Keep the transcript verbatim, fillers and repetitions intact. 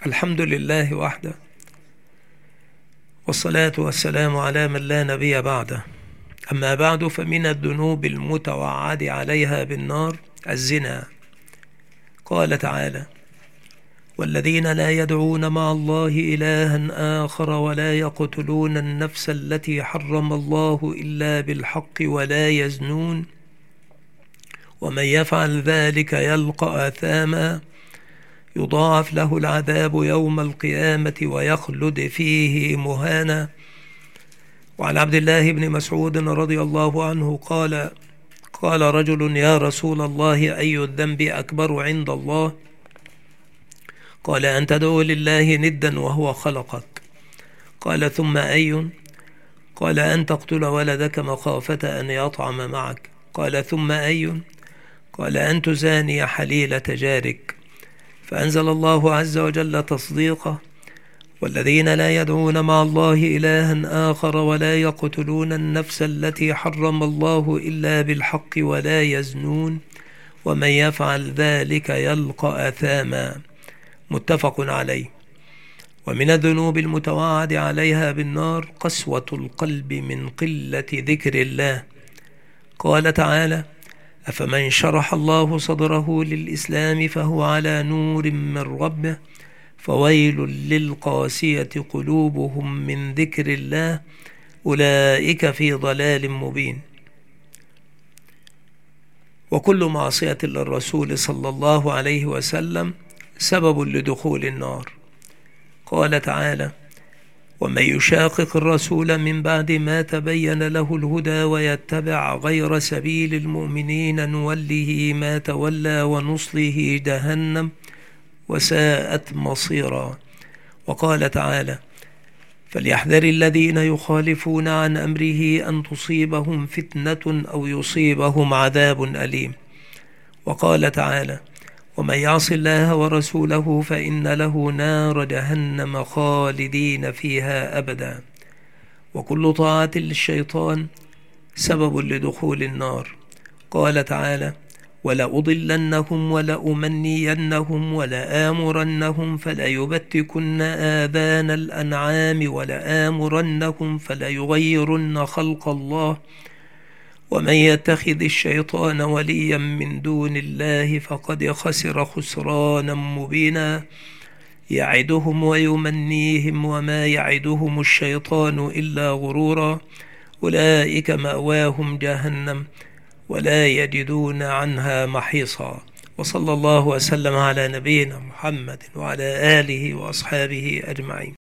الحمد لله وحده، والصلاة والسلام على من لا نبي بعده. أما بعد، فمن الذنوب المتوعد عليها بالنار الزنا. قال تعالى: والذين لا يدعون مع الله إلها آخر ولا يقتلون النفس التي حرم الله إلا بالحق ولا يزنون ومن يفعل ذلك يلقى آثاما يضاعف له العذاب يوم القيامة ويخلد فيه مهانا. وعن عبد الله بن مسعود رضي الله عنه قال: قال رجل: يا رسول الله، أي الذنب أكبر عند الله؟ قال: أن تدعو لله ندا وهو خلقك. قال: ثم أي؟ قال: أن تقتل ولدك مخافة أن يطعم معك. قال: ثم أي؟ قال: أن تزاني حليلة جارك. فأنزل الله عز وجل تصديقه: والذين لا يدعون مع الله إلها آخر ولا يقتلون النفس التي حرم الله إلا بالحق ولا يزنون ومن يفعل ذلك يلقى آثاما. متفق عليه. ومن الذنوب المتوعد عليها بالنار قسوة القلب من قلة ذكر الله. قال تعالى: أفمن شرح الله صدره للإسلام فهو على نور من ربه فويل للقاسية قلوبهم من ذكر الله أولئك في ضلال مبين. وكل معصية للرسول صلى الله عليه وسلم سبب لدخول النار. قال تعالى: ومن يشاقق الرسول من بعد ما تبين له الهدى ويتبع غير سبيل المؤمنين نوله ما تولى ونصله جهنم وساءت مصيرا. وقال تعالى: فليحذر الذين يخالفون عن أمره أن تصيبهم فتنة أو يصيبهم عذاب أليم. وقال تعالى: ومن يعص الله ورسوله فإن له نار جهنم خالدين فيها أبدا. وكل طاعة للشيطان سبب لدخول النار. قال تعالى: ولأضلنهم ولأمنينهم ولآمرنهم فليبتكن آذان الأنعام ولآمرنهم فليغيرن خلق الله ومن يتخذ الشيطان وليا من دون الله فقد خسر خسرانا مبينا. يعدهم ويمنيهم وما يعدهم الشيطان إلا غرورا. أولئك مأواهم جهنم ولا يجدون عنها محيصا. وصلى الله وسلم على نبينا محمد وعلى آله وأصحابه أجمعين.